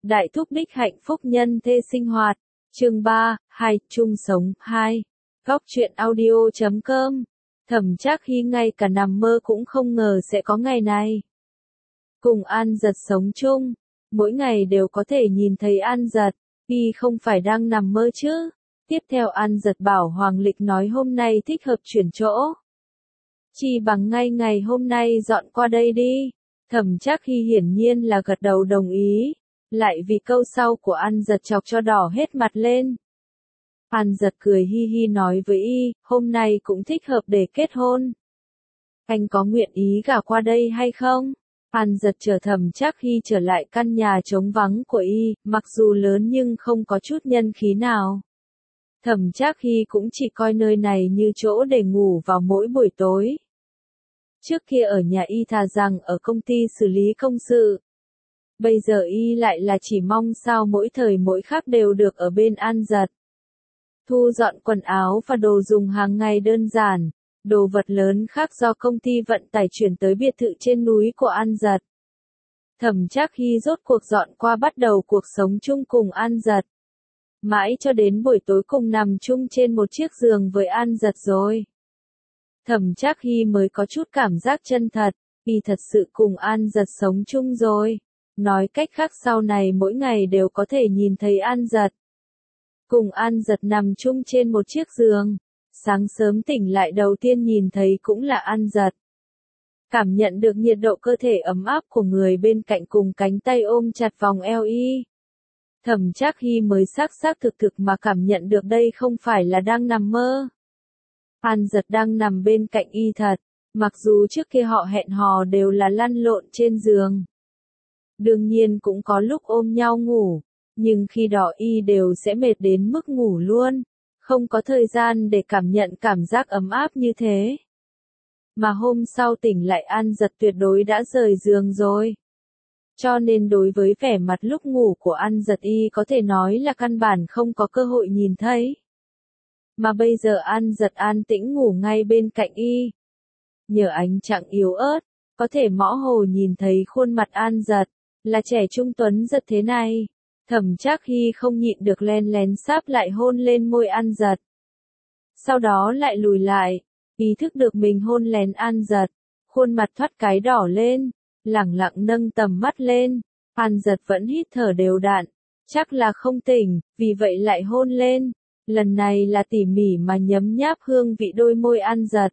Đại thúc đích hạnh phúc nhân thê sinh hoạt. Chương 3, 2, chung sống, 2. Góc truyện audio.com. Thẩm Trác Hy ngay cả nằm mơ cũng không ngờ sẽ có ngày này. Cùng An Dật sống chung, mỗi ngày đều có thể nhìn thấy An Dật, y không phải đang nằm mơ chứ. Tiếp theo An Dật bảo Hoàng Lịch nói hôm nay thích hợp chuyển chỗ. Chi bằng ngay ngày hôm nay dọn qua đây đi. Thẩm Trác Hy hiển nhiên là gật đầu đồng ý, lại vì câu sau của An Dật chọc cho đỏ hết mặt lên. An Dật cười hi hi nói với y, hôm nay cũng thích hợp để kết hôn. Anh có nguyện ý gả qua đây hay không? An Dật chờ Thẩm Trác Hy trở lại căn nhà trống vắng của y, mặc dù lớn nhưng không có chút nhân khí nào. Thẩm Trác Hy cũng chỉ coi nơi này như chỗ để ngủ vào mỗi buổi tối. Trước kia ở nhà y thà rằng ở công ty xử lý công sự. Bây giờ y lại là chỉ mong sao mỗi thời mỗi khắc đều được ở bên An Dật. Thu dọn quần áo và đồ dùng hàng ngày đơn giản, đồ vật lớn khác do công ty vận tải chuyển tới biệt thự trên núi của An Dật. Thẩm Trác Hy rốt cuộc dọn qua bắt đầu cuộc sống chung cùng An Dật. Mãi cho đến buổi tối cùng nằm chung trên một chiếc giường với An Dật rồi. Thẩm Trác Hy mới có chút cảm giác chân thật, y thật sự cùng An Dật sống chung rồi. Nói cách khác sau này mỗi ngày đều có thể nhìn thấy An Dật. Cùng An Dật nằm chung trên một chiếc giường. Sáng sớm tỉnh lại đầu tiên nhìn thấy cũng là An Dật. Cảm nhận được nhiệt độ cơ thể ấm áp của người bên cạnh cùng cánh tay ôm chặt vòng eo y. Thẩm Trác Hy mới xác thực mà cảm nhận được đây không phải là đang nằm mơ. An Dật đang nằm bên cạnh y thật, mặc dù trước kia họ hẹn hò đều là lăn lộn trên giường. Đương nhiên cũng có lúc ôm nhau ngủ, nhưng khi đó y đều sẽ mệt đến mức ngủ luôn, không có thời gian để cảm nhận cảm giác ấm áp như thế. Mà hôm sau tỉnh lại An Dật tuyệt đối đã rời giường rồi. Cho nên đối với vẻ mặt lúc ngủ của An Dật y có thể nói là căn bản không có cơ hội nhìn thấy. Mà bây giờ An Dật an tĩnh ngủ ngay bên cạnh y. Nhờ ánh trăng yếu ớt, có thể mõ hồ nhìn thấy khuôn mặt An Dật, là trẻ trung tuấn giật thế này. Thẩm Trác Hy không nhịn được len lén sáp lại hôn lên môi An Dật. Sau đó lại lùi lại, ý thức được mình hôn lén An Dật, khuôn mặt thoát cái đỏ lên, lẳng lặng nâng tầm mắt lên. An Dật vẫn hít thở đều đặn, chắc là không tỉnh, vì vậy lại hôn lên. Lần này là tỉ mỉ mà nhấm nháp hương vị đôi môi An Dật.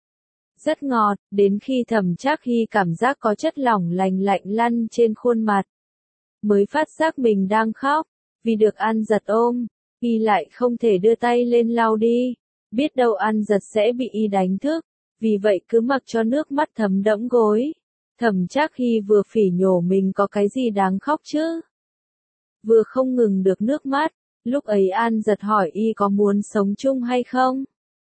Rất ngọt, đến khi Thẩm Trác Hy cảm giác có chất lỏng lành lạnh lăn trên khuôn mặt. Mới phát giác mình đang khóc, vì được An Dật ôm, y lại không thể đưa tay lên lau đi. Biết đâu An Dật sẽ bị y đánh thức, vì vậy cứ mặc cho nước mắt thấm đẫm gối. Thẩm Trác Hy vừa phỉ nhổ mình có cái gì đáng khóc chứ. Vừa không ngừng được nước mắt. Lúc ấy An Dật hỏi y có muốn sống chung hay không?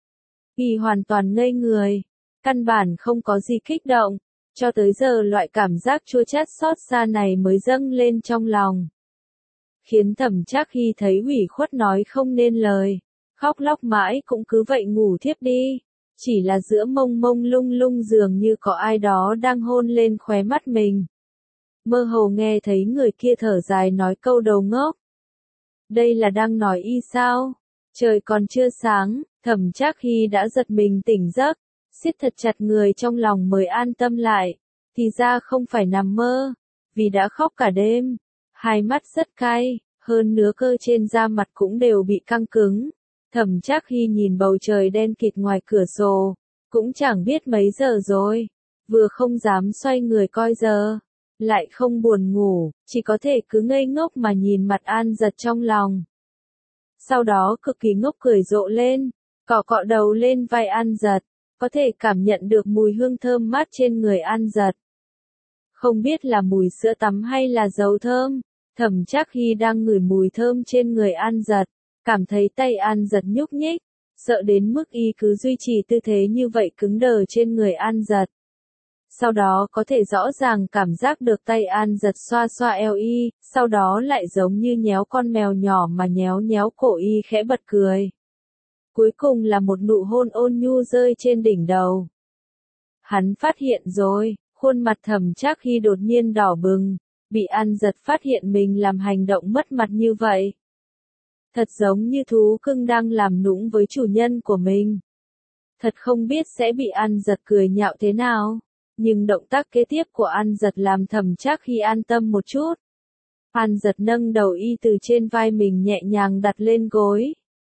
Y hoàn toàn ngây người, căn bản không có gì kích động, cho tới giờ loại cảm giác chua chát xót xa này mới dâng lên trong lòng. Khiến Thẩm Trác Hy thấy ủy khuất nói không nên lời, khóc lóc mãi cũng cứ vậy ngủ thiếp đi, chỉ là giữa mông mông lung lung dường như có ai đó đang hôn lên khóe mắt mình. Mơ hồ nghe thấy người kia thở dài nói câu đầu ngốc. Đây là đang nói y sao? Trời còn chưa sáng, Thẩm Trác Hy đã giật mình tỉnh giấc, siết thật chặt người trong lòng mới an tâm lại. Thì ra không phải nằm mơ, vì đã khóc cả đêm, hai mắt rất cay, hơn nữa cơ trên da mặt cũng đều bị căng cứng. Thẩm Trác Hy nhìn bầu trời đen kịt ngoài cửa sổ, cũng chẳng biết mấy giờ rồi, vừa không dám xoay người coi giờ. Lại không buồn ngủ, chỉ có thể cứ ngây ngốc mà nhìn mặt An Dật trong lòng. Sau đó cực kỳ ngốc cười rộ lên, cọ cọ đầu lên vai An Dật, có thể cảm nhận được mùi hương thơm mát trên người An Dật. Không biết là mùi sữa tắm hay là dầu thơm, Thẩm Trác Hy đang ngửi mùi thơm trên người An Dật, cảm thấy tay An Dật nhúc nhích, sợ đến mức y cứ duy trì tư thế như vậy cứng đờ trên người An Dật. Sau đó có thể rõ ràng cảm giác được tay An Dật xoa xoa eo y, sau đó lại giống như nhéo con mèo nhỏ mà nhéo nhéo cổ y khẽ bật cười. Cuối cùng là một nụ hôn ôn nhu rơi trên đỉnh đầu. Hắn phát hiện rồi, khuôn mặt Thẩm Trác Hy đột nhiên đỏ bừng, bị An Giật phát hiện mình làm hành động mất mặt như vậy. Thật giống như thú cưng đang làm nũng với chủ nhân của mình. Thật không biết sẽ bị An Giật cười nhạo thế nào. Nhưng động tác kế tiếp của An Giật làm Thẩm Trác Hy an tâm một chút. An Giật nâng đầu y từ trên vai mình nhẹ nhàng đặt lên gối.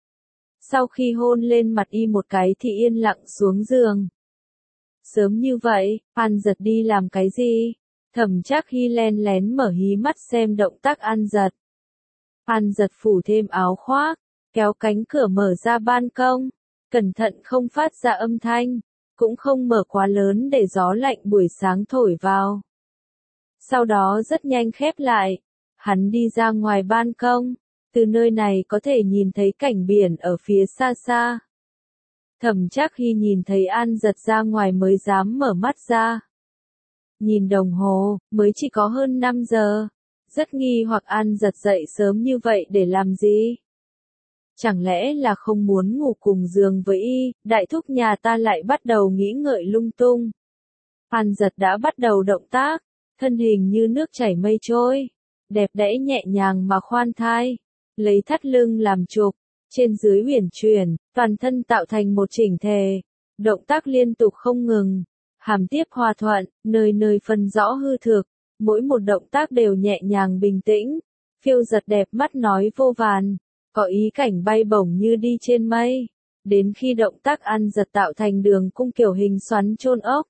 Sau khi hôn lên mặt y một cái thì yên lặng xuống giường. Sớm như vậy, An Giật đi làm cái gì? Thẩm Trác Hy len lén mở hí mắt xem động tác An Giật. An Giật phủ thêm áo khoác, kéo cánh cửa mở ra ban công, cẩn thận không phát ra âm thanh, cũng không mở quá lớn để gió lạnh buổi sáng thổi vào. Sau đó rất nhanh khép lại, hắn đi ra ngoài ban công, từ nơi này có thể nhìn thấy cảnh biển ở phía xa xa. Thẩm Trác Hy nhìn thấy An Giật ra ngoài mới dám mở mắt ra. Nhìn đồng hồ, mới chỉ có hơn 5 giờ. Rất nghi hoặc An Giật dậy sớm như vậy để làm gì? Chẳng lẽ là không muốn ngủ cùng giường với y, đại thúc nhà ta lại bắt đầu nghĩ ngợi lung tung. An Giật đã bắt đầu động tác, thân hình như nước chảy mây trôi, đẹp đẽ nhẹ nhàng mà khoan thai, lấy thắt lưng làm trục, trên dưới uyển chuyển, toàn thân tạo thành một chỉnh thể, động tác liên tục không ngừng, hàm tiếp hòa thuận, nơi nơi phân rõ hư thực. Mỗi một động tác đều nhẹ nhàng bình tĩnh, phiêu giật đẹp mắt nói vô vàn, có ý cảnh bay bổng như đi trên mây, đến khi động tác An Giật tạo thành đường cung kiểu hình xoắn chôn ốc.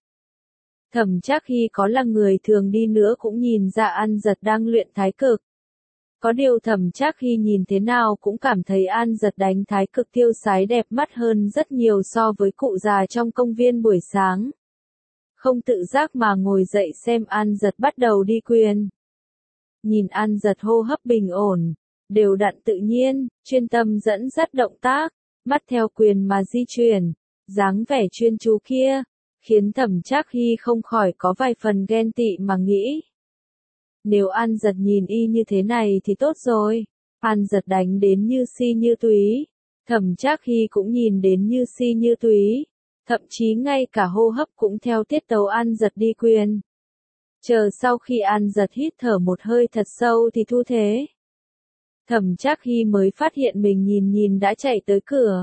Thẩm Trác Hy có là người thường đi nữa cũng nhìn ra An Giật đang luyện thái cực. Có điều Thẩm Trác Hy nhìn thế nào cũng cảm thấy An Giật đánh thái cực tiêu sái đẹp mắt hơn rất nhiều so với cụ già trong công viên buổi sáng. Không tự giác mà ngồi dậy xem An Giật bắt đầu đi quyền. Nhìn An Giật hô hấp bình ổn, đều đặn tự nhiên, chuyên tâm dẫn dắt động tác, mắt theo quyền mà di chuyển, dáng vẻ chuyên chú kia, khiến Thẩm Trác Hy không khỏi có vài phần ghen tị mà nghĩ. Nếu An Giật nhìn y như thế này thì tốt rồi, An Giật đánh đến như si như túy, Thẩm Trác Hy cũng nhìn đến như si như túy. Thậm chí ngay cả hô hấp cũng theo tiết tấu An Giật đi quyền. Chờ sau khi An Giật hít thở một hơi thật sâu thì thu thế. Thẩm Trác Hy mới phát hiện mình nhìn đã chạy tới cửa.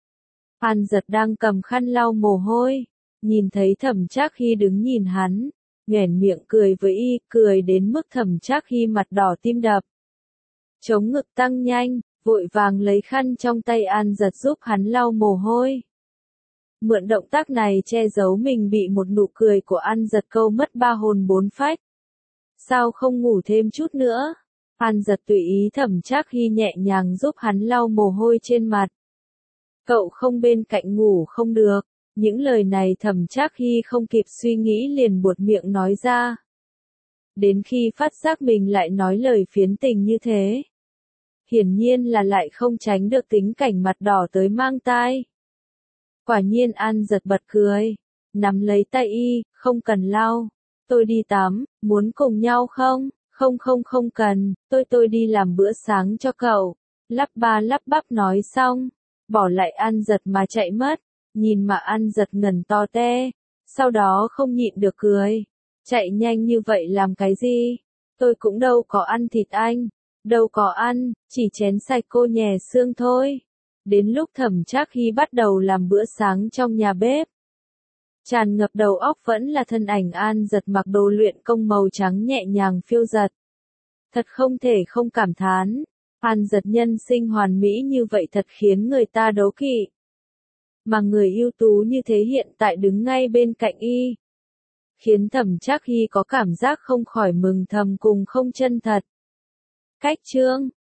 An Giật đang cầm khăn lau mồ hôi, nhìn thấy Thẩm Trác Hy đứng nhìn hắn, nhoẻn miệng cười với y, cười đến mức Thẩm Trác Hy mặt đỏ tim đập. Chống ngực tăng nhanh, vội vàng lấy khăn trong tay An Giật giúp hắn lau mồ hôi. Mượn động tác này che giấu mình bị một nụ cười của An Giật câu mất ba hồn bốn phách. Sao không ngủ thêm chút nữa? An Giật tùy ý Thẩm Trác Hy nhẹ nhàng giúp hắn lau mồ hôi trên mặt. Cậu không bên cạnh ngủ không được. Những lời này Thẩm Trác Hy không kịp suy nghĩ liền buột miệng nói ra. Đến khi phát giác mình lại nói lời phiến tình như thế. Hiển nhiên là lại không tránh được tính cảnh mặt đỏ tới mang tai. Quả nhiên An Giật bật cười, nắm lấy tay y, không cần lau, tôi đi tắm, muốn cùng nhau không? Không cần, tôi đi làm bữa sáng cho cậu. Lắp ba lắp bắp nói xong, bỏ lại An Giật mà chạy mất, nhìn mà An Giật ngẩn to te, sau đó không nhịn được cười. Chạy nhanh như vậy làm cái gì? Tôi cũng đâu có ăn thịt anh, đâu có ăn, chỉ chén sạch cô nhè xương thôi. Đến lúc Thẩm Trác Hy bắt đầu làm bữa sáng trong nhà bếp. Tràn ngập đầu óc vẫn là thân ảnh An Giật mặc đồ luyện công màu trắng nhẹ nhàng phiêu giật. Thật không thể không cảm thán, An Giật nhân sinh hoàn mỹ như vậy thật khiến người ta đố kỵ. Mà người ưu tú như thế hiện tại đứng ngay bên cạnh y. Khiến Thẩm Trác Hy có cảm giác không khỏi mừng thầm cùng không chân thật. Cách chương